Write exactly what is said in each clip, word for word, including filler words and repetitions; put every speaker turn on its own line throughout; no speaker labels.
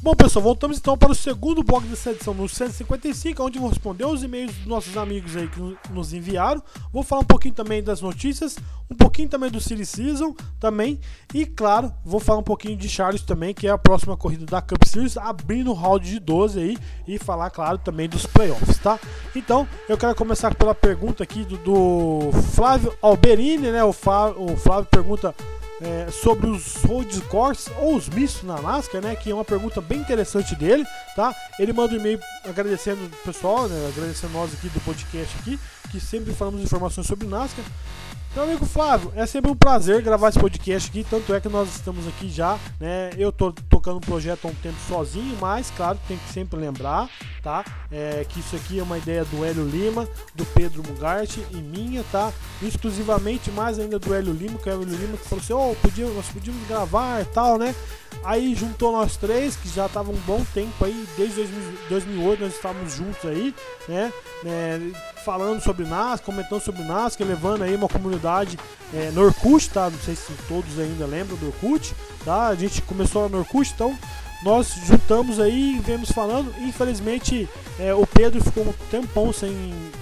Bom, pessoal, voltamos então para o segundo bloco dessa edição, no cento e cinquenta e cinco, onde vou responder os e-mails dos nossos amigos aí que nos enviaram. Vou falar um pouquinho também das notícias, um pouquinho também do Silly Season também, e claro, vou falar um pouquinho de Charlotte também, que é a próxima corrida da Cup Series, abrindo o round de doze aí, e falar, claro, também dos playoffs, tá? Então, eu quero começar pela pergunta aqui do, do Flávio Alberini, né? O Flávio, o Flávio pergunta É, sobre os road course ou os mistos na NASCAR, né, que é uma pergunta bem interessante dele, tá? Ele manda um e-mail agradecendo o pessoal, né, agradecendo nós aqui do podcast aqui, que sempre falamos informações sobre NASCAR. Meu amigo Flávio, é sempre um prazer gravar esse podcast aqui, tanto é que nós estamos aqui já, né, eu tô tocando um projeto há um tempo sozinho, mas claro, tem que sempre lembrar, tá, é, que isso aqui é uma ideia do Hélio Lima, do Pedro Mugarte e minha, tá, exclusivamente mais ainda do Hélio Lima, que é o Hélio Lima que falou assim, oh, podíamos, nós podíamos gravar e tal, né, aí juntou nós três, que já tava um bom tempo aí, desde dois mil e oito nós estávamos juntos aí, né, né falando sobre NASCAR, comentando sobre NASCAR, levando aí uma comunidade é, no Orkut, tá? Não sei se todos ainda lembram do Orkut, tá? A gente começou no Orkut, então nós juntamos aí e viemos falando. Infelizmente é, o Pedro ficou um tempão sem,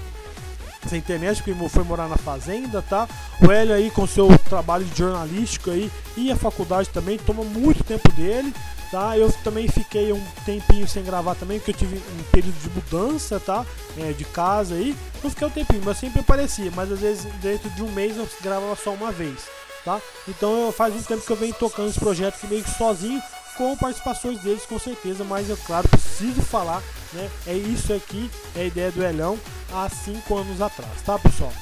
sem internet, porque foi morar na fazenda, tá? O Hélio aí com seu trabalho jornalístico aí e a faculdade também toma muito tempo dele. Tá, eu também fiquei um tempinho sem gravar também, porque eu tive um período de mudança, tá? É, de casa aí. Não fiquei um tempinho, mas sempre aparecia. Mas às vezes dentro de um mês eu gravava só uma vez, tá? Então eu, faz um tempo que eu venho tocando esse projeto aqui meio que sozinho, com participações deles com certeza. Mas eu, claro, preciso falar, né? É isso aqui, é a ideia do Elhão há cinco anos atrás, tá, pessoal?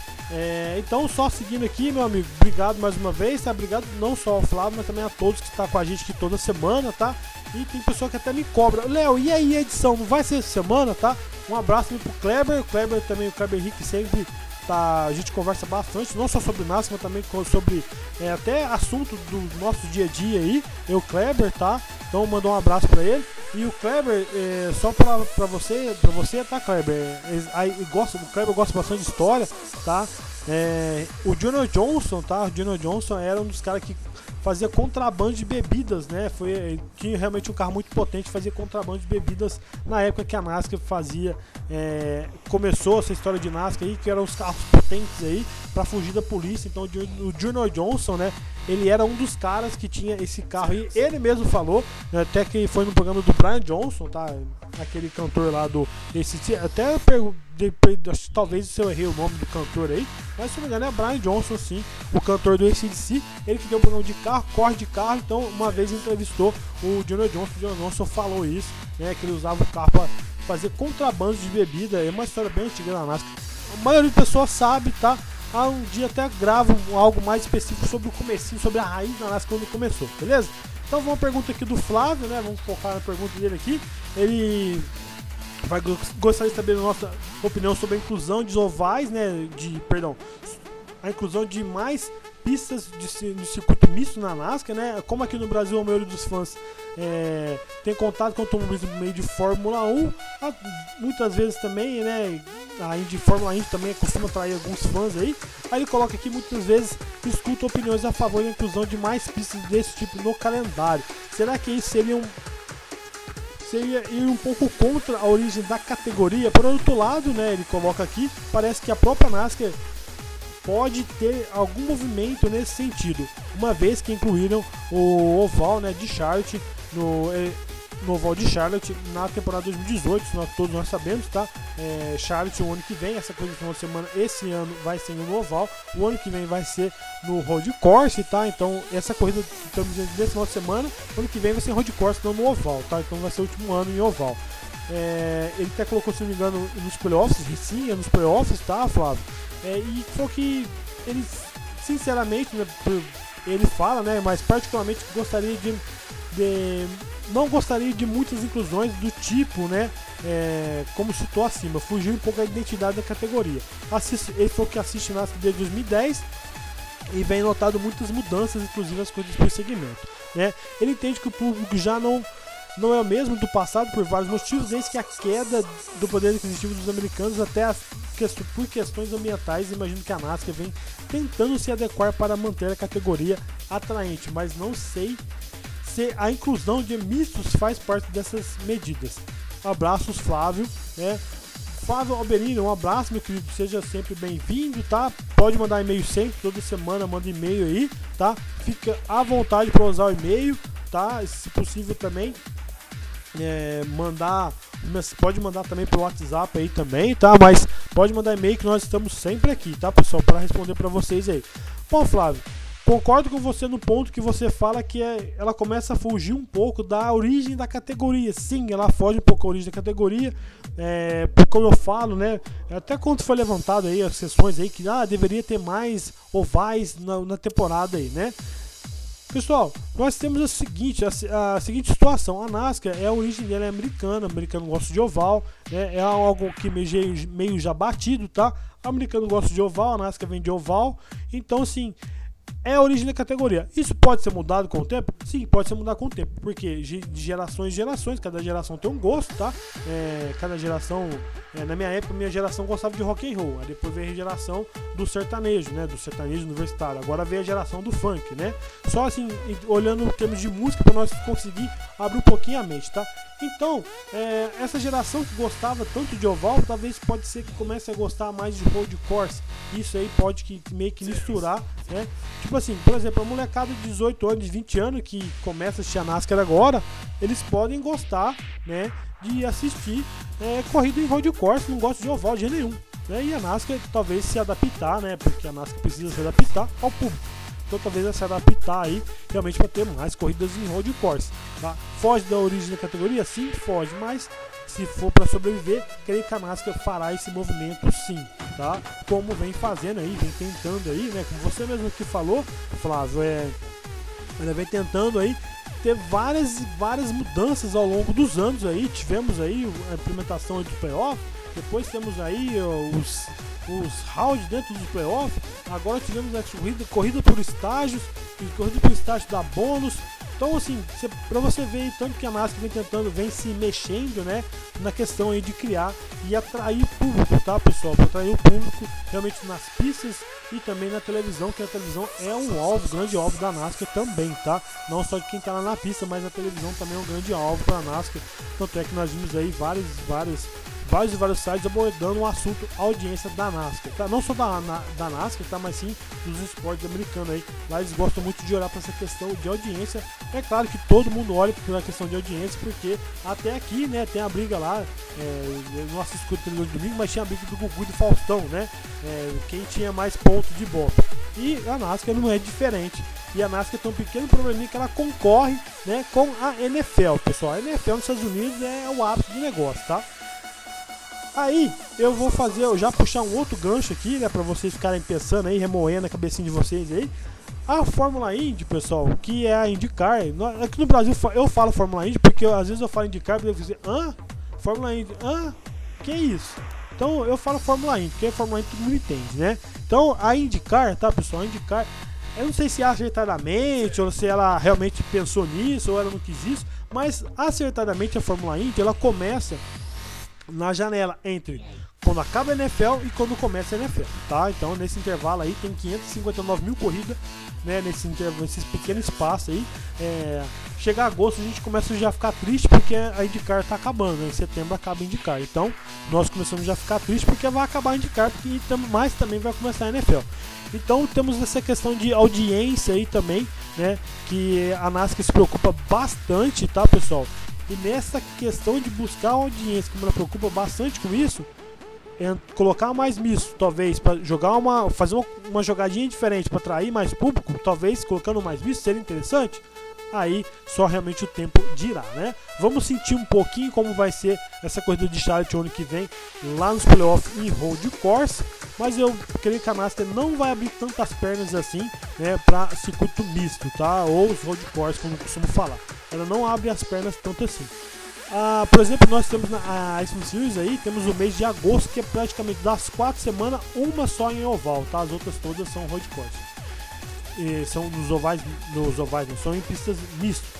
É, então, só seguindo aqui, meu amigo, obrigado mais uma vez, tá? Obrigado não só ao Flávio, mas também a todos que estão com a gente aqui toda semana, tá? E tem pessoa que até me cobra, Léo, e aí a edição, não vai ser essa semana, tá? Um abraço também pro Kleber, o Kleber também, o Kleber Henrique sempre tá, a gente conversa bastante, não só sobre NASCAR, mas também sobre é, até assunto do nosso dia a dia aí, eu, o Kleber, tá? Então, mandou um abraço pra ele. E o Kleber, é, só pra, pra você, pra você, tá, Kleber? É, aí, gosta, o Kleber gosta bastante de história, tá? É, o Junior Johnson, tá? O Junior Johnson era um dos caras que fazia contrabando de bebidas, né? Foi, tinha realmente um carro muito potente, fazia contrabando de bebidas na época que a NASCAR fazia. É, começou essa história de NASCAR aí, que eram os carros potentes aí pra fugir da polícia. Então o Junior Johnson, né? Ele era um dos caras que tinha esse carro aí. Ele mesmo falou, né, até que foi no programa do Brian Johnson, tá? Aquele cantor lá do esse, até pergunto, talvez eu errei o nome do cantor aí, mas se não me engano é Brian Johnson, sim, o cantor do A C D C, ele que tem um programa de carro, corre de carro. Então uma vez entrevistou o Junior Johnson, o Junior Johnson falou isso, né, que ele usava o carro para fazer contrabando de bebida. É uma história bem antiga da NASCAR, a maioria das pessoas sabe, tá? Ah, um dia até gravo algo mais específico sobre o comecinho, sobre a raiz da NASCAR quando começou, beleza? Então vamos uma pergunta aqui do Flávio, né, vamos focar na pergunta dele aqui. Ele vai gostaria de saber a nossa opinião sobre a inclusão de ovais, né, de, perdão, a inclusão de mais pistas de, de circuito misto na NASCAR, né? Como aqui no Brasil a maioria dos fãs é, tem contato com automobilismo no meio de Fórmula um, muitas vezes também, né? A Indy, Fórmula Indy também costuma atrair alguns fãs aí. Aí ele coloca aqui, muitas vezes escuta opiniões a favor da inclusão de mais pistas desse tipo no calendário. Será que isso seria um seria ir um pouco contra a origem da categoria? Por outro lado, né, ele coloca aqui, parece que a própria NASCAR pode ter algum movimento nesse sentido, uma vez que incluíram o oval, né, de Charlotte no, no oval de Charlotte na temporada dois mil e dezoito, nós, todos nós sabemos, tá? É, Charlotte o ano que vem, essa coisa de final de semana, esse ano vai ser no oval, o ano que vem vai ser no road course, tá? Então essa corrida que estamos dizendo desse final de semana, o ano que vem vai ser road course, não no oval, tá? Então vai ser o último ano em oval. É, ele até colocou, se não me engano, nos playoffs, sim, é nos playoffs, tá, Flávio? É, e foi que ele, sinceramente, né, ele fala, né, mas particularmente gostaria de, de não gostaria de muitas inclusões do tipo, né, é, como citou acima, fugiu um pouco da identidade da categoria. Assiste, ele falou que assiste NASCAR desde dois mil e dez e vem notado muitas mudanças, inclusive as coisas por segmento, né. Ele entende que o público já não não é o mesmo do passado por vários motivos, desde que a queda do poder aquisitivo dos americanos até as questões, por questões ambientais. Imagino que a NASCAR vem tentando se adequar para manter a categoria atraente, mas não sei ser a inclusão de mistos faz parte dessas medidas. Abraços, Flávio, né? Flávio Alberino, um abraço, meu querido, seja sempre bem-vindo, tá? Pode mandar e-mail sempre, toda semana manda e-mail aí, tá? Fica à vontade para usar o e-mail, tá? Se possível também, é, mandar, pode mandar também pro WhatsApp aí também, tá? Mas pode mandar e-mail que nós estamos sempre aqui, tá, pessoal? Para responder para vocês aí. Bom, Flávio, concordo com você no ponto que você fala que é, ela começa a fugir um pouco da origem da categoria. Sim, ela foge um pouco da origem da categoria. É, como eu falo, né? Até quando foi levantado aí as sessões aí que ah, deveria ter mais ovais na, na temporada aí, né? Pessoal, nós temos a seguinte, a, a seguinte situação. A NASCAR, é a origem dela é americana, o americano gosta de oval, né? É algo que meio, meio já batido, tá? O americano gosta de oval, a NASCAR vem de oval. Então, assim, é a origem da categoria. Isso pode ser mudado com o tempo? Sim, pode ser mudado com o tempo. Porque de gerações em gerações, cada geração tem um gosto, tá? É, cada geração, é, na minha época, minha geração gostava de rock and roll. Aí depois veio a geração do sertanejo, né? Do sertanejo universitário. Agora veio a geração do funk, né? Só assim, olhando em termos de música, para nós conseguir abrir um pouquinho a mente, tá? Então, é, essa geração que gostava tanto de oval, talvez pode ser que comece a gostar mais de road course. Isso aí pode que, meio que misturar, né? Tipo assim, por exemplo, a molecada de dezoito anos, de vinte anos que começa a assistir a NASCAR agora, eles podem gostar, né, de assistir é, corrida em road course, não gosta de oval de jeito nenhum, né? E a NASCAR talvez se adaptar, né? Porque a NASCAR precisa se adaptar ao público. Então talvez ela se adaptar aí realmente para ter mais corridas em road course, tá? Foge da origem da categoria? Sim, foge, mas se for para sobreviver, creio que a NASCAR fará esse movimento sim, tá? Como vem fazendo aí, vem tentando aí, né? Como você mesmo que falou, Flávio, é, ela vem tentando aí ter várias várias mudanças ao longo dos anos aí. Tivemos aí a implementação do playoff, depois temos aí os os rounds dentro dos playoffs. Agora tivemos a corrida, corrida por estágios, corrida por estágio da bônus. Então, assim, cê, pra você ver tanto que a NASCAR vem tentando, vem se mexendo, né, na questão aí de criar e atrair público, tá, pessoal? Para atrair o público realmente nas pistas e também na televisão, que a televisão é um alvo, grande alvo da NASCAR também, tá? Não só de quem tá lá na pista, mas a televisão também é um grande alvo para a NASCAR. Tanto é que nós vimos aí vários, vários vários e vários sites abordando o assunto audiência da NASCAR, tá? Não só da, na, da NASCAR, tá? Mas sim dos esportes americanos aí. Lá eles gostam muito de olhar para essa questão de audiência. É claro que todo mundo olha pela questão de audiência, porque até aqui, né, tem a briga lá, é, eu não assisto o televisão de domingo, mas tinha a briga do Gugu e do Faustão, né? É, quem tinha mais pontos de bola. E a NASCAR não é diferente. E a NASCAR tem um pequeno probleminha que ela concorre, né, com a N F L, pessoal. A N F L nos Estados Unidos é o ápice do negócio, tá? Aí eu vou fazer, eu já puxar um outro gancho aqui, né, pra vocês ficarem pensando aí, remoendo a cabecinha de vocês aí. A Fórmula Indy, pessoal, que é a IndyCar, aqui no Brasil eu falo Fórmula Indy porque eu, às vezes eu falo IndyCar e eu dizer, hã? Fórmula Indy, hã? Que isso? Então eu falo Fórmula Indy, porque a Fórmula Indy todo mundo entende, né? Então a IndyCar, tá, pessoal, a IndyCar, eu não sei se acertadamente ou se ela realmente pensou nisso ou ela não quis isso, mas acertadamente a Fórmula Indy, ela começa na janela entre quando acaba a N F L e quando começa a N F L, tá? Então nesse intervalo aí tem quinhentos e cinquenta e nove mil corridas, né? Nesse intervalo, nesse pequeno espaço aí. É, chegar agosto a gente começa já a ficar triste porque a IndyCar tá acabando, né? Em setembro acaba a IndyCar. Então nós começamos já a ficar triste porque vai acabar a IndyCar, porque mais também vai começar a N F L. Então temos essa questão de audiência aí também, né? Que a NASCAR se preocupa bastante, tá, pessoal? E nessa questão de buscar audiência, como ela preocupa bastante com isso, é colocar mais misto, talvez, para jogar uma, fazer uma, uma jogadinha diferente para atrair mais público, talvez colocando mais misto seria interessante. Aí só realmente o tempo dirá, né? Vamos sentir um pouquinho como vai ser essa corrida de Charlotte ano que vem lá nos playoffs em road course, mas eu creio que a NASCAR não vai abrir tantas pernas assim, né, para circuito misto, tá? Ou os road course, como eu costumo falar. Ela não abre as pernas tanto assim. Ah, por exemplo, nós temos na Ice Series aí, temos o mês de agosto, que é praticamente das quatro semanas, uma só em oval, tá? As outras todas são road course. E são nos ovais, nos ovais, não são em pistas misto, tá?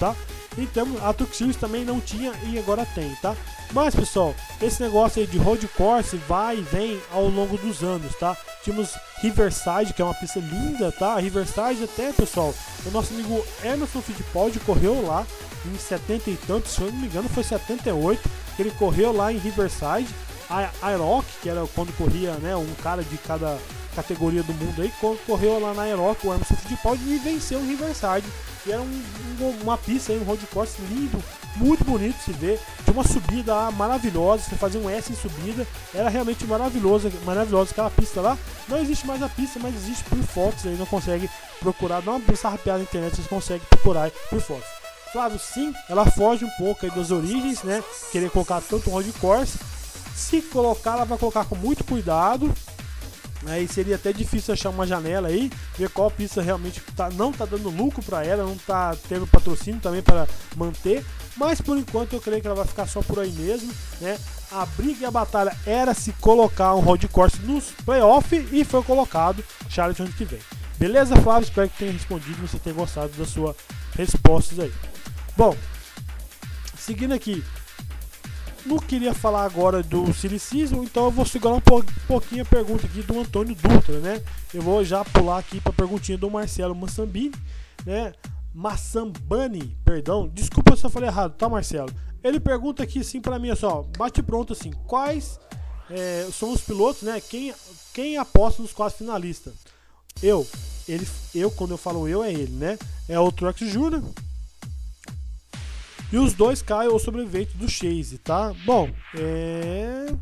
Então a Truck Series também não tinha e agora tem, tá? Mas pessoal, esse negócio aí de road course vai e vem ao longo dos anos, tá? Tínhamos Riverside, que é uma pista linda, tá? A Riverside até, pessoal, o nosso amigo Emerson Fittipaldi correu lá em setenta e tantos, se eu não me engano foi setenta e oito, que ele correu lá em Riverside. A Aeroc, que era quando corria, né, um cara de cada categoria do mundo aí, correu lá na Aeroc, o Emerson Fittipaldi, e venceu em Riverside. E era um, um, uma pista aí, um road course lindo, muito bonito de se ver, tinha uma subida lá maravilhosa, você fazia um S em subida, era realmente maravilhosa, maravilhosa aquela pista lá. Não existe mais a pista, mas existe por fotos aí, não consegue procurar, dá uma sarrapeada na internet, vocês conseguem procurar por fotos. Flávio, sim, ela foge um pouco aí das origens, né, querer colocar tanto road course. Se colocar, ela vai colocar com muito cuidado. Aí seria até difícil achar uma janela aí, ver qual pista realmente tá, não tá dando lucro para ela, não tá tendo patrocínio também para manter. Mas por enquanto eu creio que ela vai ficar só por aí mesmo, né? A briga e a batalha era se colocar um road course nos playoffs e foi colocado Charlotte ano que vem. Beleza, Flávio? Espero que tenha respondido e você tenha gostado das suas respostas aí. Bom, seguindo aqui. Não queria falar agora do Silly Season, então eu vou segurar um pouquinho a pergunta aqui do Antônio Dutra, né? Eu vou já pular aqui para a perguntinha do Marcelo Massambini, né? Massambani, perdão, desculpa se eu falei errado, tá, Marcelo? Ele pergunta aqui assim para mim, só, bate pronto assim, quais é, são os pilotos, né? Quem, quem aposta nos quatro finalistas? Eu, ele, eu, quando eu falo eu, é ele, né? É o Truex Júnior E os dois caem o sobrevivente do Chase, tá? Bom, é...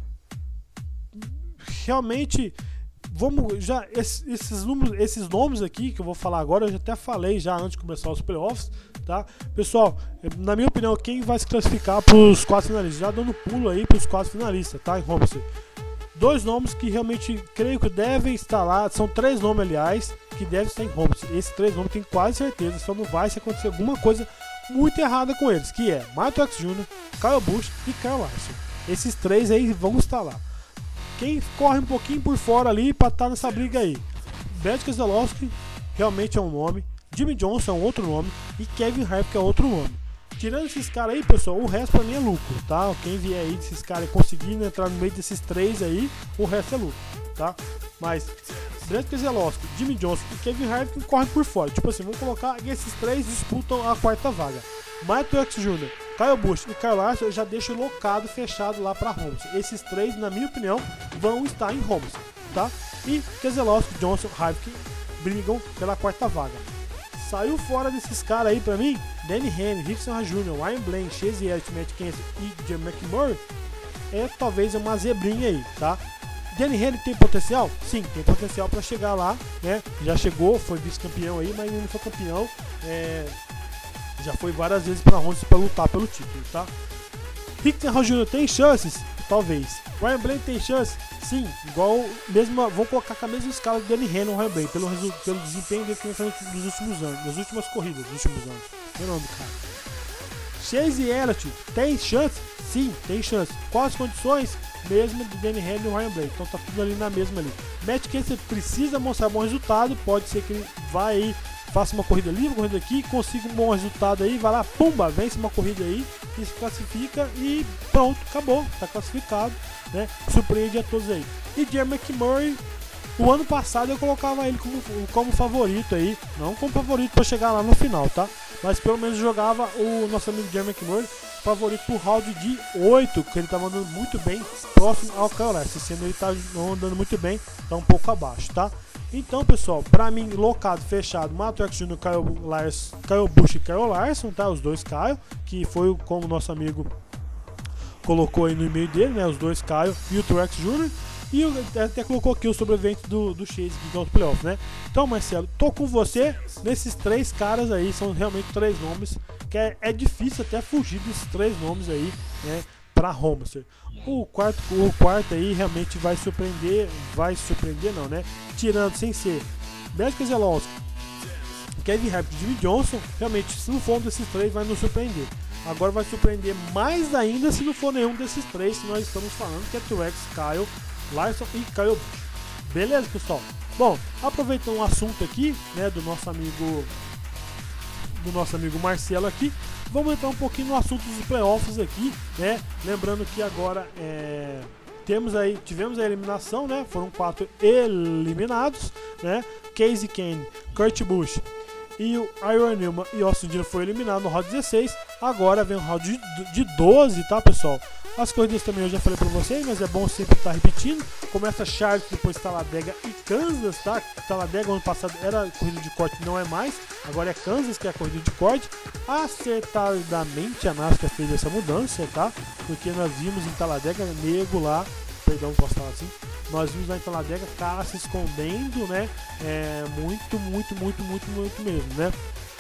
realmente, vamos já, esses, esses, números, esses nomes aqui que eu vou falar agora, eu já até falei já antes de começar os playoffs, tá? Pessoal, na minha opinião, quem vai se classificar para os quatro finalistas? Já dando pulo aí para os quatro finalistas, tá? Em Homestead. Dois nomes que realmente creio que devem estar lá, são três nomes, aliás, que devem estar em Homestead. Esses três nomes tenho quase certeza, só não vai se acontecer alguma coisa muito errada com eles, que é Martin Truex Júnior, Kyle Busch e Kyle Larson. Esses três aí vão estar lá. Quem corre um pouquinho por fora ali para estar nessa briga aí? Brad Keselowski realmente é um nome, Jimmy Johnson é um outro nome e Kevin Harvick é outro nome. Tirando esses caras aí, pessoal, o resto pra mim é lucro, tá? Quem vier aí desses caras conseguindo entrar no meio desses três aí, o resto é lucro, tá? Mas Brad Keselowski, Jimmy Johnson e Kevin Harvick correm por fora. Tipo assim, vamos colocar esses três disputam a quarta vaga. Martin Truex Júnior, Kyle Busch e Kyle Larson eu já deixo locado, fechado lá para Homestead. Esses três, na minha opinião, vão estar em Homestead, tá? E Keselowski, Johnson, Harvick brigam pela quarta vaga. Saiu fora desses caras aí pra mim, Danny Henry, Rickson Júnior, Ryan Blaney, Chase Elliott, Matt Kenseth e Jim McMurray é talvez uma zebrinha aí, tá? Danny Henry tem potencial? Sim, tem potencial para chegar lá, né? Já chegou, foi vice-campeão aí, mas ainda não foi campeão. É... Já foi várias vezes para Honda para lutar pelo título, tá? Rickson Júnior tem chances? Talvez. Ryan Blaney tem chance? Sim, igual mesmo, vou colocar com a mesma escala do Danny Henry no Ryan Blaney, pelo, pelo desempenho dele nos últimos anos, nas últimas corridas, nos últimos anos. Meu nome do cara. Chase Elliott tem chance? Sim, tem chance. Quais as condições? Mesmo do Danny Henry e Ryan Blaney. Então tá tudo ali na mesma ali. Matt Kenseth precisa mostrar bom resultado. Pode ser que ele vá aí, faça uma corrida ali, uma corrida aqui, consiga um bom resultado aí, vai lá, pumba, vence uma corrida aí e se classifica e pronto, acabou, tá classificado, né? Surpreende a todos aí. E Jeremy McMurray, o ano passado eu colocava ele como, como favorito aí, não como favorito para chegar lá no final, tá? Mas pelo menos jogava o nosso amigo Jeremy McMurray favorito pro round de oito, que ele tava andando muito bem, próximo ao Kyle Larson. Esse ano ele tá andando muito bem, tá um pouco abaixo, tá? Então, pessoal, pra mim, locado, fechado, Martin Truex Júnior, Kyle, Larson, Kyle Busch e Kyle Larson, tá? Os dois Kyle, que foi como o nosso amigo colocou aí no e-mail dele, né? Os dois Kyle e o Truex Júnior. E até colocou aqui o sobrevivente do, do Chase, que é o playoff, né? Então, Marcelo, tô com você nesses três caras aí, são realmente três nomes, que é, é difícil até fugir desses três nomes aí, né? Pra Homestead. O quarto, o quarto aí realmente vai surpreender, vai surpreender não, né? Tirando sem ser Brad Keselowski, Kevin Harvick e Jimmy Johnson, realmente se não for um desses três vai nos surpreender. Agora vai surpreender mais ainda se não for nenhum desses três que nós estamos falando, que é Truex, Kyle Larson e Kyle Busch. Beleza, pessoal? Bom, aproveitando um assunto aqui, né, do nosso amigo do nosso amigo Marcelo aqui, vamos entrar um pouquinho no assunto dos playoffs aqui, né? Lembrando que agora é, temos aí, tivemos a eliminação, né? Foram quatro eliminados, né? Casey Kane, Kurt Busch e o Iron Newman e Austin Dillon foi eliminado no round dezesseis. Agora vem o round de, de doze, tá, pessoal? As corridas também eu já falei pra vocês, mas é bom sempre estar repetindo. Começa Charlotte, depois Talladega e Kansas, tá? Talladega ano passado era corrida de corte, não é mais. Agora é Kansas que é a corrida de corte. Acertadamente a NASCAR fez essa mudança, tá? Porque nós vimos em Talladega, nego lá, perdão, posso falar assim, nós vimos lá em Talladega, cara se escondendo, né? É, muito, muito, muito, muito, muito mesmo, né?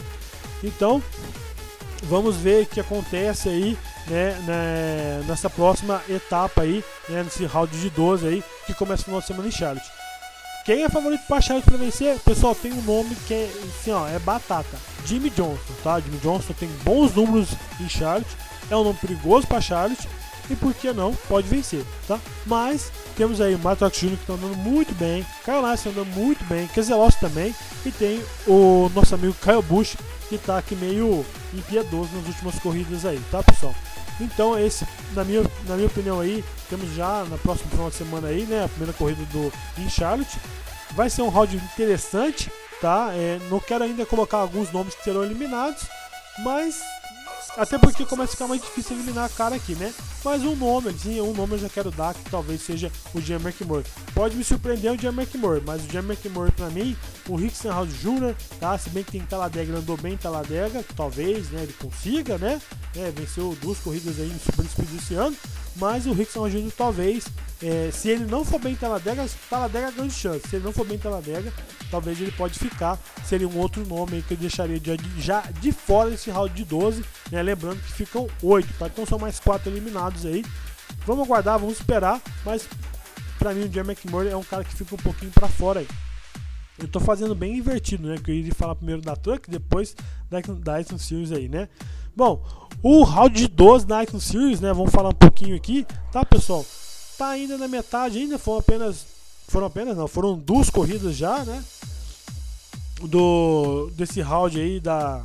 Então, vamos ver o que acontece aí, né, né, nessa próxima etapa aí, né, nesse round de doze aí, que começa no final de semana em Charlotte. Quem é favorito para Charlotte para vencer? Pessoal, tem um nome que é, assim, ó, é batata. Jimmie Johnson, tá? Jimmie Johnson tem bons números em Charlotte, é um nome perigoso para Charlotte, e por que não, pode vencer, tá? Mas temos aí o Matt Truex Júnior que está andando muito bem, Kyle Larson andando muito bem, Keselowski também, e tem o nosso amigo Kyle Busch, que está aqui meio impiedoso nas últimas corridas aí, tá, pessoal? Então esse, na minha, na minha opinião aí, temos já na próxima final de semana aí, né, a primeira corrida do em Charlotte. Vai ser um round interessante, tá? É, não quero ainda colocar alguns nomes que serão eliminados, mas até porque começa a ficar mais difícil eliminar a cara aqui, né? Mas um nome, sim, um nome eu já quero dar, que talvez seja o Jamie McMurray. Pode me surpreender o Jamie McMurray, mas o Jamie McMurray pra mim, o Rick Stenhouse Júnior, tá? Se bem que tem Talladega, ele andou bem em Talladega, talvez, né, ele consiga, né? É, venceu duas corridas aí no Super Speed esse ano, mas o Rick Stenhouse Júnior talvez, é, se ele não for bem em Talladega, Talladega é grande chance. Se ele não for bem em Talladega, talvez ele pode ficar. Seria um outro nome aí que eu deixaria de, já de fora desse round de doze, né? Lembrando que ficam oito, tá? Então são mais quatro eliminados aí. Vamos aguardar, vamos esperar, mas pra mim o Jamie McMurray é um cara que fica um pouquinho pra fora aí. Eu tô fazendo bem invertido, né? Que eu iria falar primeiro da Truck, depois da Dyson Series aí, né? Bom, o round de doze da Dyson Series, né? Vamos falar um pouquinho aqui, tá, pessoal? Tá ainda na metade, ainda foram apenas, foram apenas não, foram duas corridas já, né? Do desse round aí da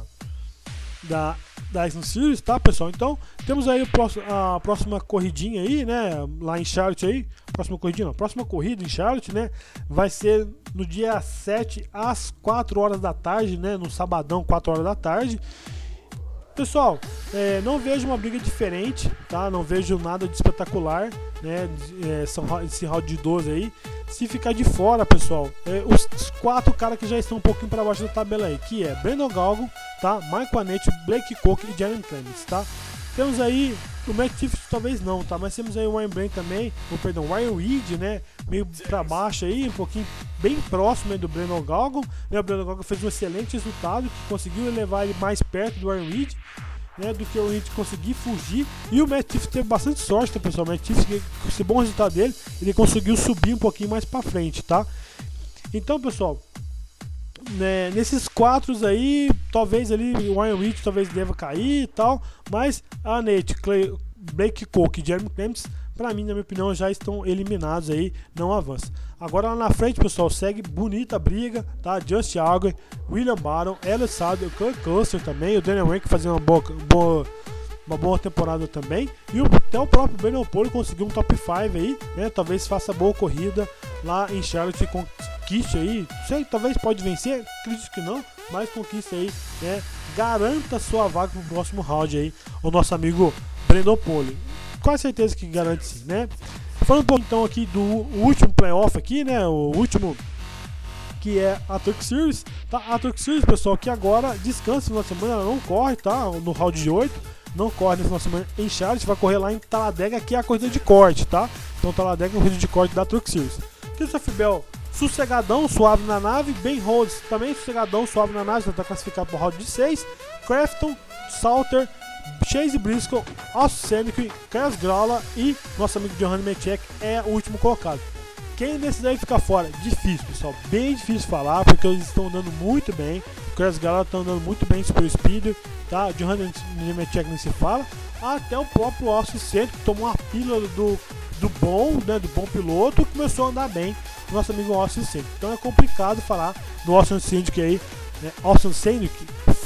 da da Dyson Series, tá, pessoal? Então temos aí o próximo, a próxima corridinha aí, né? Lá em Charlotte aí, próxima corridinha, não, próxima corrida em Charlotte, né? Vai ser no dia sete às quatro horas da tarde, né? No sabadão, quatro horas da tarde. Pessoal, é, não vejo uma briga diferente, tá? Não vejo nada de espetacular, né? É, são esse round de doze aí. Se ficar de fora, pessoal, é, os, os quatro caras que já estão um pouquinho para baixo da tabela aí, que é Brandon Galgo, tá? Mike Annett, Blake Koch e Jeremy Clements, tá? Temos aí o Matt Tifft, talvez não, tá? Mas temos aí o Ryan Blaney também, ou perdão, o Ryan Reed, né? Meio para baixo aí, um pouquinho bem próximo aí do Brandon Galgo, né? O Brandon Galgo fez um excelente resultado, que conseguiu levar ele mais perto do Ryan Reed, né? Do que o Reed conseguir fugir. E o Matt Tifft teve bastante sorte, tá, pessoal? O Matt Tifft, com esse bom resultado dele, ele conseguiu subir um pouquinho mais para frente, tá? Então, pessoal, né, nesses quatro aí, talvez ali o Ryan Reed talvez deva cair e tal, mas a Annett, Clay, Blake Koch e Jeremy Clements, pra mim, na minha opinião, já estão eliminados aí, não avançam. Agora lá na frente, pessoal, segue bonita briga, tá? Justin Allgaier, William Byron, Elliott Sadler, Kirk Custer também, o Daniel Rankin fazendo uma boa, boa, uma boa temporada também, e o, até o próprio Brandon Pole conseguiu um top cinco aí, né? Talvez faça boa corrida lá em Charlotte, conquiste aí, não sei, talvez pode vencer, acredito que não, mas conquista aí, né? Garanta sua vaga pro próximo round aí, o nosso amigo Brandon Pole. Com certeza que garante sim, né? Falando um pouco então aqui do último playoff aqui, né? O último, que é a Truck Series, tá? A Truck Series, pessoal, que agora descansa no final de semana, ela não corre, tá? No round de oito, não corre no final de semana em Charlotte, vai correr lá em Talladega, que é a corrida de corte, tá? Então Talladega é a corrida de corte da Truck Series. Christopher Bell, sossegadão, suave na nave. Ben Rhodes, também sossegadão, suave na nave, já tá classificado para o round de seis. Crafton, Salter, Chase Briscoe, Austin Cindric, Chris Gralla e nosso amigo Johan Nemechek é o último colocado. Quem desses aí fica fora? Difícil, pessoal, bem difícil falar, porque eles estão andando muito bem. O Chris Gralla está andando muito bem Super Speed, tá? Johan Nemechek nem se fala. Até o próprio Austin Cindric, que tomou uma pílula do, do bom, né, do bom piloto, começou a andar bem, nosso amigo Austin Cindric. Então é complicado falar do Austin Cindric aí, né? Austin Cindric,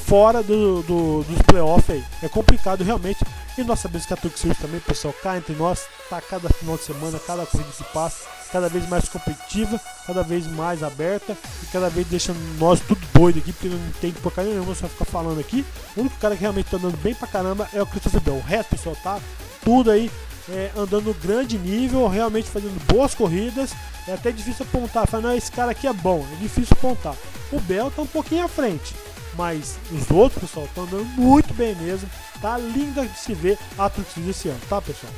fora do, do, dos playoffs aí. É complicado realmente. E nós sabemos que a Truck Series também, pessoal, cá entre nós, tá cada final de semana, cada corrida que passa, cada vez mais competitiva, cada vez mais aberta e cada vez deixando nós tudo doido aqui, porque não tem porcaria nenhuma só ficar falando aqui. O único cara que realmente tá andando bem pra caramba é o Christopher Bell. O resto, pessoal, tá tudo aí é, andando no grande nível, realmente fazendo boas corridas. É até difícil apontar, falar, não, esse cara aqui é bom, é difícil apontar. O Bell tá um pouquinho à frente, mas os outros, pessoal, estão andando muito bem mesmo. Tá linda de se ver a Truck Series esse ano, tá, pessoal?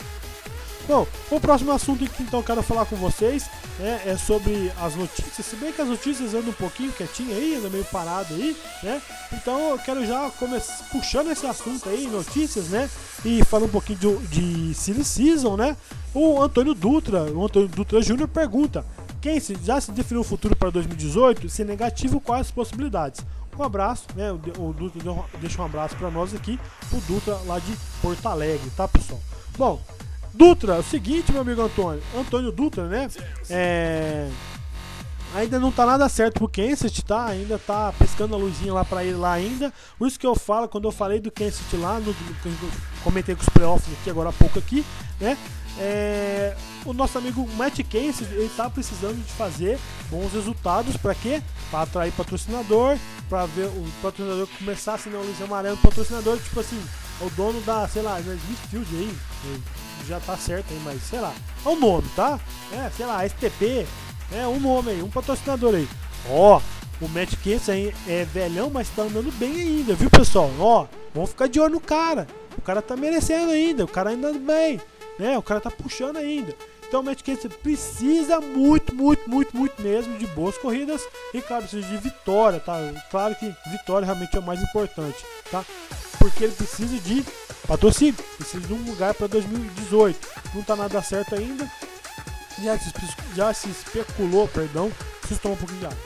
Bom, o próximo assunto que então eu quero falar com vocês né, é sobre as notícias. Se bem que as notícias andam um pouquinho quietinho aí, andam meio parado aí, né? Então eu quero já começar puxando esse assunto aí, notícias, né? E falar um pouquinho de, de Silly Season, né? O Antônio Dutra, o Antônio Dutra Júnior pergunta: quem se, já se definiu o futuro para dois mil e dezoito? Se negativo, quais as possibilidades? Um abraço, né? O Dutra deixa um abraço para nós aqui, o Dutra lá de Porto Alegre, tá, pessoal? Bom, Dutra, é o seguinte, meu amigo Antônio, Antônio Dutra, né? É... Ainda não tá nada certo pro Kenseth, tá? Ainda tá piscando a luzinha lá pra ele lá ainda. Por isso que eu falo, quando eu falei do Kenseth lá, no, comentei com os playoffs aqui agora há pouco aqui, né? É, o nosso amigo Matt Kenseth, ele tá precisando de fazer bons resultados. Pra quê? Pra atrair patrocinador, pra ver o patrocinador começar a assinar o Luiz Amarelo, patrocinador, tipo assim, o dono da, sei lá, Smithfield aí, já tá certo aí, mas sei lá, é o nome, tá? É, sei lá, S T P, é um nome aí, um patrocinador aí. Ó, o Matt Kenseth aí é velhão, mas tá andando bem ainda, viu, pessoal? Ó, vamos ficar de olho no cara. O cara tá merecendo ainda, o cara ainda anda bem, né? O cara tá puxando ainda. Então o Matt Kenseth precisa muito, muito, muito, muito mesmo de boas corridas e, claro, precisa de vitória, tá? Claro que vitória realmente é o mais importante, tá? Porque ele precisa de patrocínio, precisa de um lugar para dois mil e dezoito. Não tá nada certo ainda. Já se, já se especulou, perdão, preciso tomar um pouquinho de água.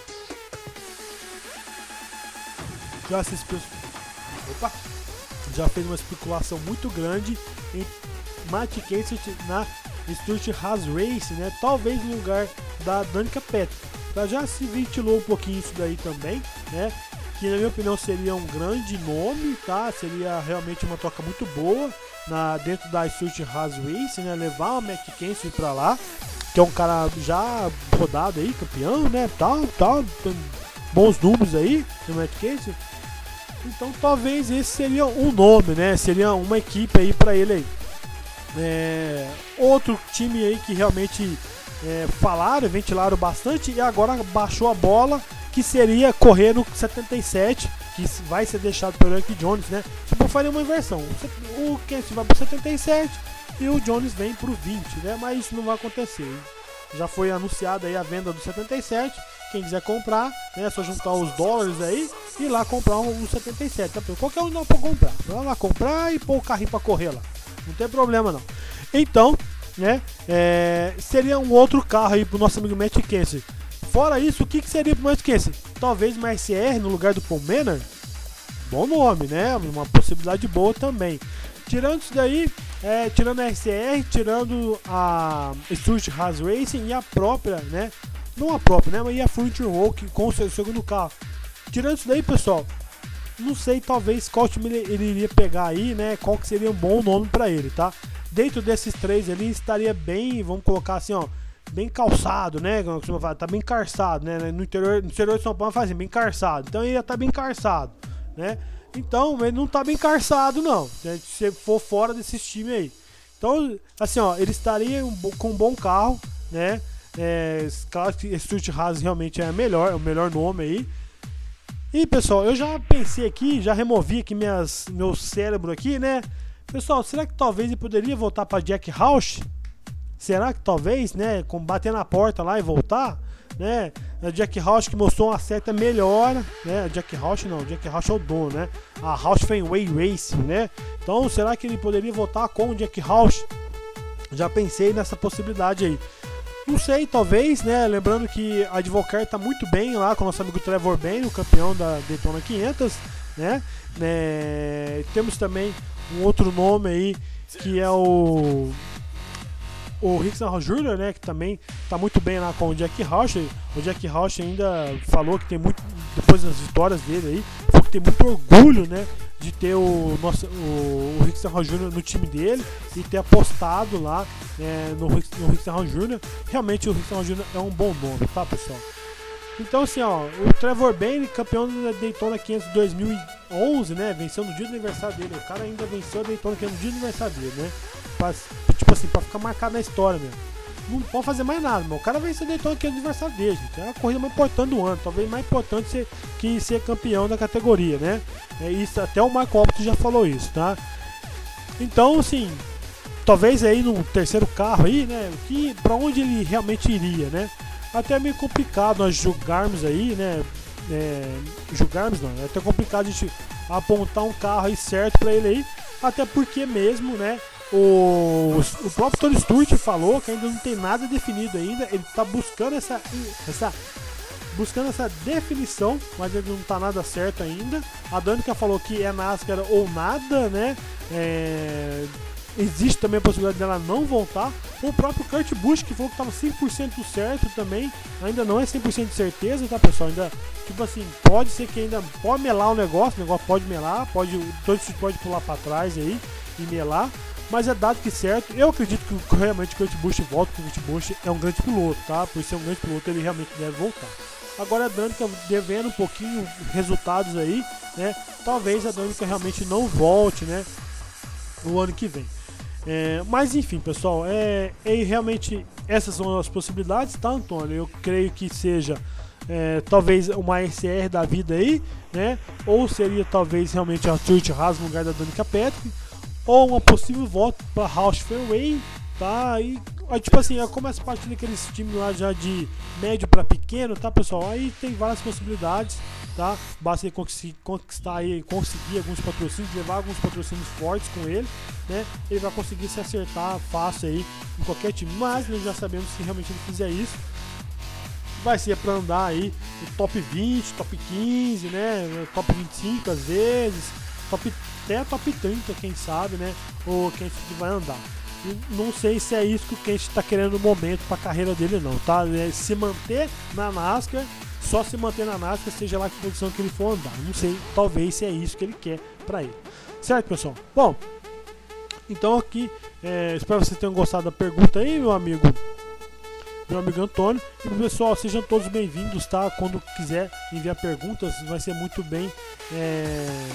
Já se especulou. Opa! Já fez uma especulação muito grande em Matt Kenseth na Stuart Haas Race, né? Talvez no lugar da Danica Patrick. Tá? Já se ventilou um pouquinho isso daí também, né? Que na minha opinião seria um grande nome, tá? Seria realmente uma troca muito boa na, dentro da Stuart Haas Race, né? Levar o Matt Kenseth pra lá, que é um cara já rodado aí, campeão, né? Tal, tal, tem bons números aí do Matt Kenseth. Então talvez esse seria um nome, né? Seria uma equipe aí pra ele aí. É, outro time aí que realmente é, falaram, ventilaram bastante e agora baixou a bola, que seria correr no setenta e sete, que vai ser deixado pelo Eric Jones, né? Tipo, eu faria uma inversão. O Kenseth vai pro setenta e sete e o Jones vem pro vinte, né? Mas isso não vai acontecer, hein? Já foi anunciada aí a venda do setenta e sete. Quem quiser comprar, né, é só juntar os dólares aí e ir lá comprar um, um setenta e sete. Tá? Qualquer um não pode comprar. Vai lá comprar e pôr o carrinho pra correr lá. Não tem problema não. Então, né, é, seria um outro carro aí pro nosso amigo Matt Kenseth. Fora isso, o que, que seria pro Matt Kenseth? Talvez uma S R no lugar do Paul Menard? Bom nome, né? Uma possibilidade boa também. Tirando isso daí, é, tirando a S R, tirando a Stuart Haas Racing e a própria, né? Não a própria, né? Mas e a Future Walk com o seu segundo carro. Tirando isso daí, pessoal, não sei talvez qual time ele, ele iria pegar aí, né? Qual que seria um bom nome para ele, tá? Dentro desses três ele estaria bem, vamos colocar assim, ó, bem calçado, né? Tá bem carçado, né? No interior, no interior de São Paulo faz assim, bem carçado. Então ele ia estar tá bem carçado, né? Então ele não tá bem carçado, não. Se for fora desses times aí. Então, assim, ó, ele estaria um, com um bom carro, né? É, claro que Stuart Haas realmente é melhor, é o melhor nome aí. E pessoal, eu já pensei aqui, já removi aqui minhas, meu cérebro aqui, né? Pessoal, será que talvez ele poderia voltar para Jack Roush? Será que talvez, né, com bater na porta lá e voltar, né? A Jack Roush que mostrou uma certa melhora, né? Jack Roush não, Jack Roush é o dono, né? A Roush Fenway Racing, né? Então, será que ele poderia voltar com o Jack Roush? Já pensei nessa possibilidade aí. Não sei, talvez, né? Lembrando que a Advocar tá muito bem lá com o nosso amigo Trevor Bayne, o campeão da Daytona quinhentos, né? né? Temos também um outro nome aí que é o o Rickson Júnior, né? Que também tá muito bem lá com o Jack Roush. O Jack Roush ainda falou que tem muito, depois das vitórias dele aí, falou que tem muito orgulho, né, de ter o, nosso, o, o Rick Stenhouse Júnior no time dele e ter apostado lá é, no, Rick, no Rick Stenhouse Júnior Realmente o Rick Stenhouse Júnior é um bom nome, tá, pessoal? Então, assim, ó, o Trevor Bayne, campeão da Daytona quinhentos de dois mil e onze, né, venceu no dia do aniversário dele. O cara ainda venceu a Daytona quinhentos no dia do aniversário dele, né, pra, tipo assim, pra ficar marcado na história mesmo. Não pode fazer mais nada, meu. O cara venceu a Daytona quinhentos no aniversário dele, gente. É a corrida mais importante do ano, talvez mais importante ser, que ser campeão da categoria, né. É isso, até o Marco Opto já falou isso, tá. Então, assim, talvez aí no terceiro carro aí, né, que, pra onde ele realmente iria, né. Até é meio complicado nós julgarmos aí, né, é, julgarmos não, é até complicado a gente apontar um carro aí certo pra ele aí, até porque mesmo, né, o, o próprio Tony Stewart falou que ainda não tem nada definido ainda, ele tá buscando essa, essa, buscando essa definição, mas ele não tá nada certo ainda. A Danica falou que é NASCAR ou nada, né, é... existe também a possibilidade dela não voltar. O próprio Kurt Busch, que falou que estava cem por cento certo também, ainda não é cem por cento de certeza, tá, pessoal? Ainda, tipo assim, pode ser que ainda pode melar o negócio, o negócio pode melar, pode, todos pode pular para trás aí e melar, mas é dado que certo. Eu acredito que realmente o Kurt Busch volta, porque o Kurt Busch é um grande piloto, tá? Por ser um grande piloto, ele realmente deve voltar. Agora a Danica devendo um pouquinho resultados aí, né? Talvez a Danica realmente não volte, né, no ano que vem. É, mas enfim, pessoal, é, é realmente essas são as possibilidades, tá, Antônio? Eu creio que seja é, talvez uma S R da vida aí, né? Ou seria talvez realmente a Stuart Haas no lugar da Danica Patrick, ou uma possível volta para Roush Fenway, tá? E aí, tipo assim, começa a partir daqueles times lá já de médio para pequeno, tá, pessoal? Aí tem várias possibilidades, tá? Basta ele conquistar aí, conseguir alguns patrocínios, levar alguns patrocínios fortes com ele, né? Ele vai conseguir se acertar fácil aí em qualquer time, mas nós já sabemos que se realmente ele fizer isso, vai ser para andar aí no top vinte, top quinze, né? Top vinte e cinco às vezes, top, até top trinta, quem sabe, né? Ou quem vai andar. E não sei se é isso que o Kent está querendo no momento para a carreira dele, não, tá? É se manter na NASCAR, só se manter na NASCAR, seja lá que posição que ele for andar. Não sei, talvez se é isso que ele quer para ele. Certo, pessoal? Bom, então aqui, é, espero que vocês tenham gostado da pergunta aí, meu amigo, meu amigo Antônio. E pessoal, sejam todos bem-vindos, tá? Quando quiser enviar perguntas, vai ser muito bem, é,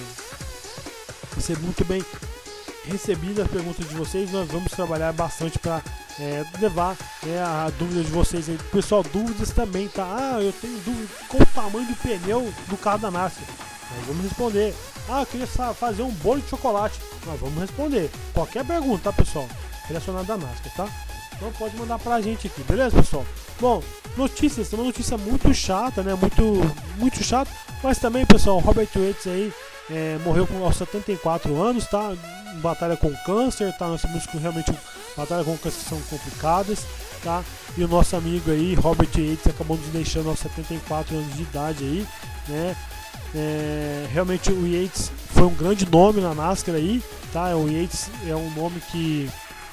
vai ser muito bem recebidas as perguntas de vocês. Nós vamos trabalhar bastante para é, levar é, a dúvida de vocês aí. Pessoal, dúvidas também, tá? Ah, eu tenho dúvida qual o tamanho do pneu do carro da NASCAR. Nós vamos responder. Ah, eu queria fazer um bolo de chocolate. Nós vamos responder. Qualquer pergunta, tá, pessoal? Relacionada à NASCAR, tá? Então pode mandar pra gente aqui, beleza, pessoal? Bom, notícias, uma notícia muito chata, né? Muito, muito chata. Mas também, pessoal, Robert Yates aí é, morreu com aos setenta e quatro anos, tá? Batalha com câncer, tá? Nós temos realmente batalha com câncer que são complicadas, tá? E o nosso amigo aí, Robert Yates, acabou nos deixando aos setenta e quatro anos de idade aí, né? É, realmente o Yates foi um grande nome na NASCAR aí, tá? O Yates é um nome que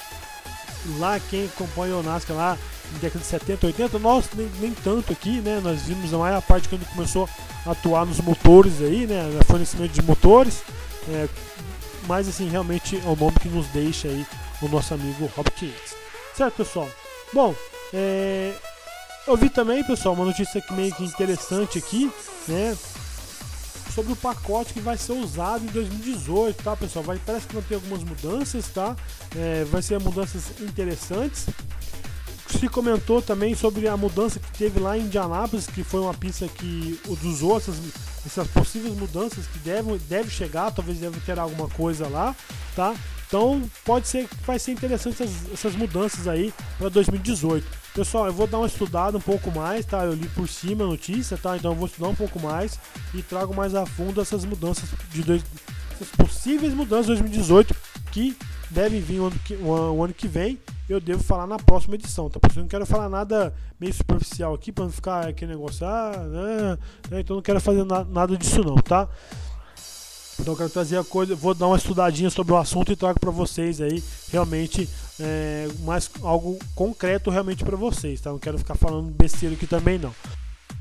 lá quem acompanha o NASCAR lá na década de setenta, oitenta, nós nem, nem tanto aqui, né? Nós vimos a maior parte quando ele começou a atuar nos motores aí, né? No fornecimento de motores, é, mas assim, realmente é o nome que nos deixa aí o nosso amigo Robert Yates. Certo, pessoal? Bom, é, eu vi também, pessoal, uma notícia que meio que interessante aqui, né? Sobre o pacote que vai ser usado em dois mil e dezoito, tá, pessoal? Vai, parece que vai ter algumas mudanças, tá? É, vai ser mudanças interessantes. Se comentou também sobre a mudança que teve lá em Indianápolis, que foi uma pista que usou essas, essas possíveis mudanças que devem deve chegar, talvez deve ter alguma coisa lá, tá? Então pode ser que vai ser interessante essas, essas mudanças aí para dois mil e dezoito. Pessoal, eu vou dar uma estudada um pouco mais, tá? Eu li por cima a notícia, tá? Então eu vou estudar um pouco mais e trago mais a fundo essas mudanças de dois, essas possíveis mudanças de dois mil e dezoito que devem vir o ano que, o ano que vem. Eu devo falar na próxima edição, tá? Porque eu não quero falar nada meio superficial aqui para não ficar aquele negócio, ah, né? Então não quero fazer na, nada disso não, tá? Então eu quero trazer a coisa, vou dar uma estudadinha sobre o assunto e trago para vocês aí realmente é, mais algo concreto realmente para vocês, tá? Não quero ficar falando besteira aqui também não.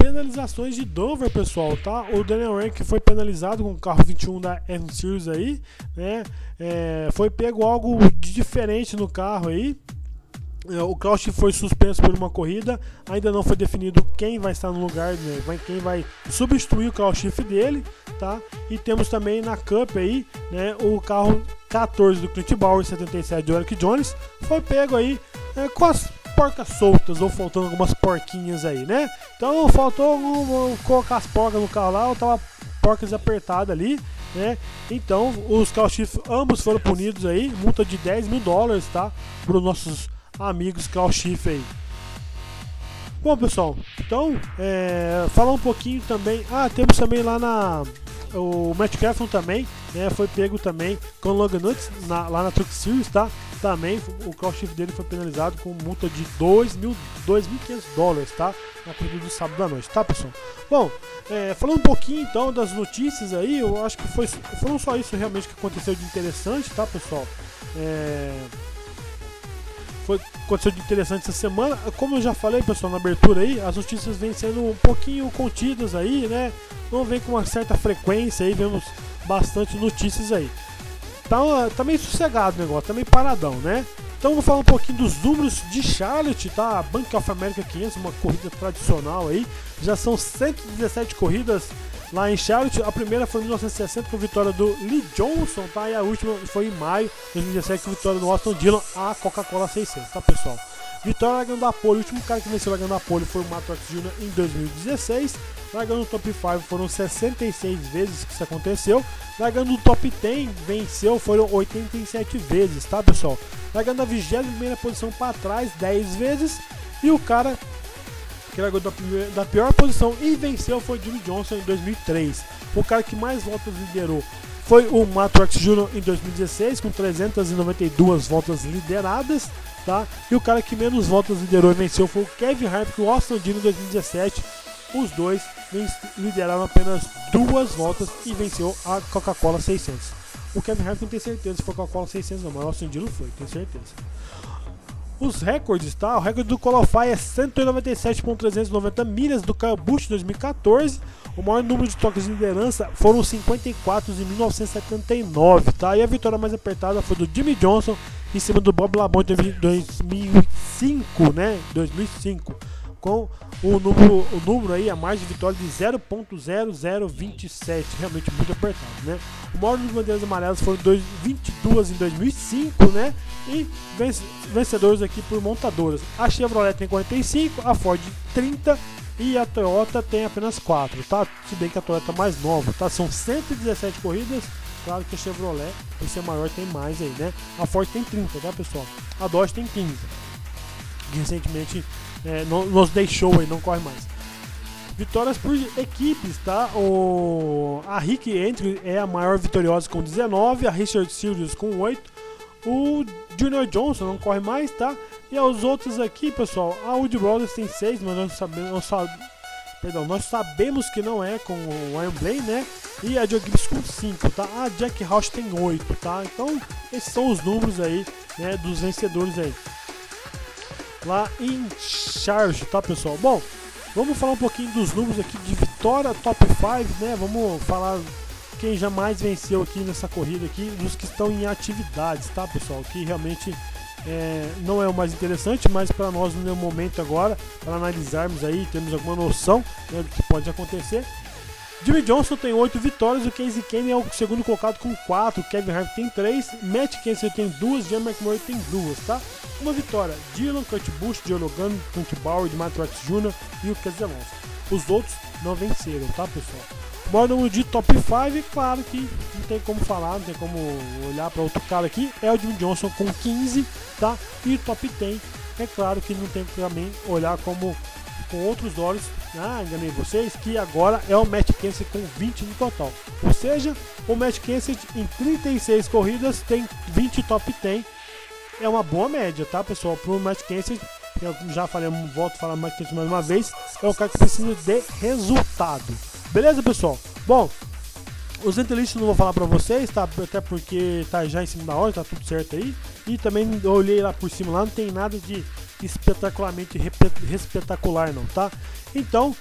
penalizações de Dover, pessoal, tá? O Daniel Rank foi penalizado com o carro vinte e um da M-Series aí, né? É, foi pego algo de diferente no carro aí. O Crouch foi suspenso por uma corrida, ainda não foi definido quem vai estar no lugar, né, quem vai substituir o Crouch dele, tá? E temos também na Cup aí, né, o carro quatorze do Clint Bowyer, setenta e sete do Eric Jones, foi pego aí é, com as porcas soltas, ou faltando algumas porquinhas aí, né? Então faltou um, um, colocar as porcas no carro lá, ou tava porcas apertadas ali, né? Então os Crouch ambos foram punidos aí, multa de dez mil dólares, tá? Para os nossos amigos Crouch aí. Bom, pessoal, então é, falar um pouquinho também. Ah, temos também lá na o Matt Keffron também, né, foi pego também com o Logan Nuts na, lá na Truck Series, tá? Também o Crouch dele foi penalizado com multa de dois mil e quinhentos dólares, tá? Na corrida do sábado à noite, tá, pessoal? Bom, é, falando um pouquinho então das notícias aí, eu acho que foi, foram só isso realmente que aconteceu de interessante, tá, pessoal? É... Foi, aconteceu de interessante essa semana. Como eu já falei, pessoal, na abertura aí, as notícias vêm sendo um pouquinho contidas aí, né? Não vem com uma certa frequência aí, vemos bastante notícias aí. Tá, tá meio sossegado o negócio, tá meio paradão, né? Então vou falar um pouquinho dos números de Charlotte, tá? Bank of America quinhentos, uma corrida tradicional aí. Já são cento e dezessete corridas lá em Charlotte. A primeira foi em mil novecentos e sessenta com a vitória do Lee Johnson, tá? E a última foi em maio de dois mil e dezessete com a vitória do Austin Dillon, a Coca-Cola seiscentos, tá, pessoal? Vitória largando da pole, o último cara que venceu largando da pole foi o Matt Truex Júnior em dois mil e dezesseis. Largando no top cinco foram sessenta e seis vezes que isso aconteceu. Largando no top dez venceu foram oitenta e sete vezes, tá, pessoal? Largando na vigésima primeira posição para trás dez vezes. E o cara que largou da, primeira, da pior posição e venceu foi Jimmie Johnson em dois mil e três. O cara que mais voltas liderou foi o Matt Truex Júnior em dois mil e dezesseis, com trezentas e noventa e duas voltas lideradas, tá? E o cara que menos voltas liderou e venceu foi o Kevin Harvick e o Austin Dillon em dois mil e dezessete. Os dois lideraram apenas duas voltas e venceu a Coca-Cola seiscentos. O Kevin Harvick não tem certeza se foi a Coca-Cola seiscentos não, mas o Austin Dillon foi, tenho certeza. Os recordes, tá? O recorde do Qualify é cento e noventa e sete mil trezentas e noventa milhas do Kyle Busch dois mil e quatorze. O maior número de toques de liderança foram cinquenta e quatro em mil novecentos e setenta e nove, tá? E a vitória mais apertada foi do Jimmie Johnson em cima do Bob Labonte em dois mil e cinco, né? dois mil e cinco. Com o número, o número aí, a margem de vitória de zero ponto zero zero dois sete, realmente muito apertado, né? O maior número de bandeiras amarelas foram vinte e dois em dois mil e cinco, né? E vencedores aqui por montadoras. A Chevrolet tem quarenta e cinco, a Ford trinta e a Toyota tem apenas quatro, tá? Se bem que a Toyota é mais nova, tá? São cento e dezessete corridas, claro que a Chevrolet, por ser maior, tem mais aí, né? A Ford tem trinta, tá, pessoal? A Dodge tem quinze. Recentemente É, nos deixou aí, não corre mais. Vitórias por equipes, tá? O, a Rick Entry é a maior vitoriosa com dezenove, a Richard Series com oito, o Junior Johnson não corre mais, tá? E aos outros aqui, pessoal, a Wood Brothers tem seis, mas nós sabemos, nós, sab... Perdão, nós sabemos que não é com o Iron Blaine, né? E a Joe Gibbs com cinco, tá? A Jack Roush tem oito, tá? Então, esses são os números aí, né, dos vencedores aí lá em Charge, tá, pessoal? Bom, vamos falar um pouquinho dos números aqui de vitória top cinco, né? Vamos falar quem jamais venceu aqui nessa corrida aqui, dos que estão em atividades, tá, pessoal? Que realmente é, não é o mais interessante, mas para nós no momento agora, para analisarmos aí, temos alguma noção, né, do que pode acontecer. Jimmie Johnson tem oito vitórias, o Casey Kenny é o segundo colocado com quatro, Kevin Harvick tem três, Matt Kenseth tem duas, Jan McMurray tem duas, tá? Uma vitória, Dillon, Kurt Busch, Joe Logan, Clint Bowyer, Matt Truex Júnior e o Keselowski. Os outros não venceram, tá, pessoal? O maior número de top cinco, claro que não tem como falar, não tem como olhar para outro cara aqui, é o Jimmie Johnson com quinze, tá? E o top dez, é claro que não tem que também olhar como com outros olhos, ah, enganei vocês, que agora é o Matt Kenseth com vinte no total. Ou seja, o Matt Kenseth em trinta e seis corridas tem vinte top dez. É uma boa média, tá, pessoal? Para o Matt Kenseth, eu já falei, volto a falar Matt Kenseth mais uma vez, é o cara que precisa de resultado. Beleza, pessoal? Bom, os entrelistas não vou falar para vocês, tá? Até porque tá já em cima da hora, tá tudo certo aí. E também eu olhei lá por cima, lá não tem nada de espetacularmente espetacular não, tá? Então,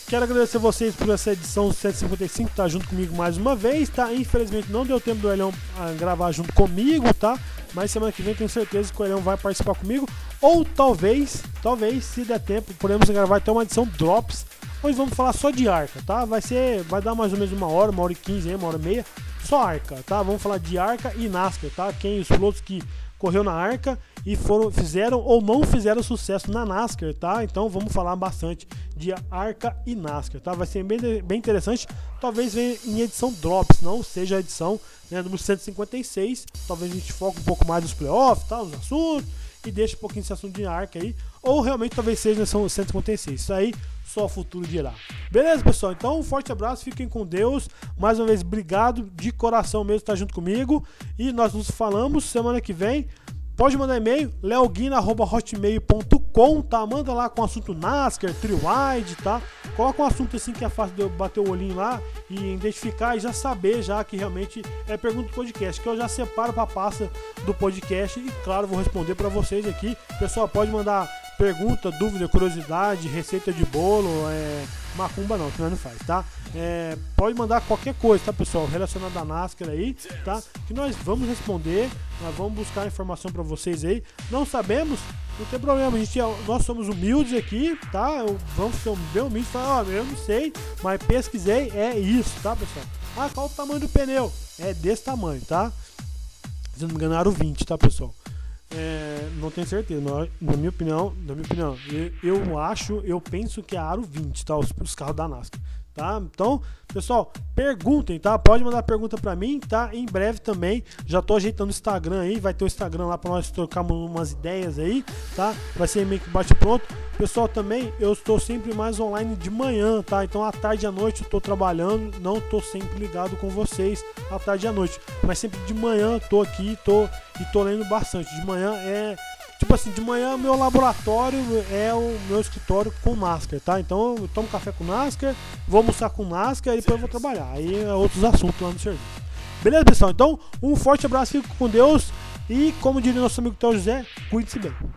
Quero agradecer vocês por essa edição cento e cinquenta e cinco, tá junto comigo mais uma vez, tá? Infelizmente não deu tempo do Elião ah, gravar junto comigo, tá? Mas semana que vem tenho certeza que o Elião vai participar comigo. Ou talvez, talvez, se der tempo, podemos gravar até uma edição Drops, onde vamos falar só de Arca, tá? Vai ser, vai dar mais ou menos uma hora, uma hora e quinze, uma hora e meia, só Arca, tá? Vamos falar de Arca e NASCAR, tá? Quem, os pilotos que correu na Arca e foram, fizeram ou não fizeram sucesso na NASCAR, tá? Então vamos falar bastante de Arca e NASCAR, tá? Vai ser bem, bem interessante. Talvez venha em edição Drops, não seja a edição, né, número cento e cinquenta e seis. Talvez a gente foque um pouco mais nos playoffs, tá? Nos assuntos, e deixe um pouquinho desse assunto de Arca aí. Ou realmente talvez seja na edição cento e cinquenta e seis. Isso aí só o futuro dirá. Beleza, pessoal? Então um forte abraço, fiquem com Deus. Mais uma vez, obrigado de coração mesmo por estar junto comigo. E nós nos falamos semana que vem. Pode mandar e-mail, leoguina arroba hotmail ponto com, tá? Manda lá com o assunto NASCAR, Triwide, tá? Coloca um assunto assim que é fácil de eu bater o olhinho lá e identificar e já saber já que realmente é pergunta do podcast, que eu já separo para a pasta do podcast e claro, vou responder para vocês aqui. Pessoal, pode mandar pergunta, dúvida, curiosidade, receita de bolo, é... macumba não, que nós não faz, tá? É, pode mandar qualquer coisa, tá, pessoal, relacionado à NASCAR aí, tá? Que nós vamos responder, nós vamos buscar informação pra vocês aí. Não sabemos, não tem problema, a gente, nós somos humildes aqui, tá? Vamos ser bem humildes, falar, ó, eu não sei, mas pesquisei, é isso, tá, pessoal? Ah, qual o tamanho do pneu? É desse tamanho, tá? Se não me engano, aro vinte, tá, pessoal? É, não tenho certeza, na, na minha opinião, na minha opinião, eu, eu acho, eu penso que é aro vinte, tá? Os, os carros da NASCAR, tá? Então, pessoal, perguntem, tá? Pode mandar pergunta pra mim, tá? Em breve também, já tô ajeitando o Instagram aí, vai ter o Instagram lá pra nós trocarmos umas ideias aí, tá? Vai ser meio que bate pronto. Pessoal, também, eu estou sempre mais online de manhã, tá? Então, à tarde e à noite eu tô trabalhando, não tô sempre ligado com vocês à tarde e à noite, mas sempre de manhã tô aqui, tô e tô lendo bastante. De manhã é, tipo assim, de manhã meu laboratório é o meu escritório com NASCAR, tá? Então eu tomo café com NASCAR, vou almoçar com NASCAR e depois eu vou trabalhar. Aí é outros assuntos lá no serviço. Beleza, pessoal? Então, um forte abraço, fique com Deus e, como diria nosso amigo Théo José, cuide-se bem.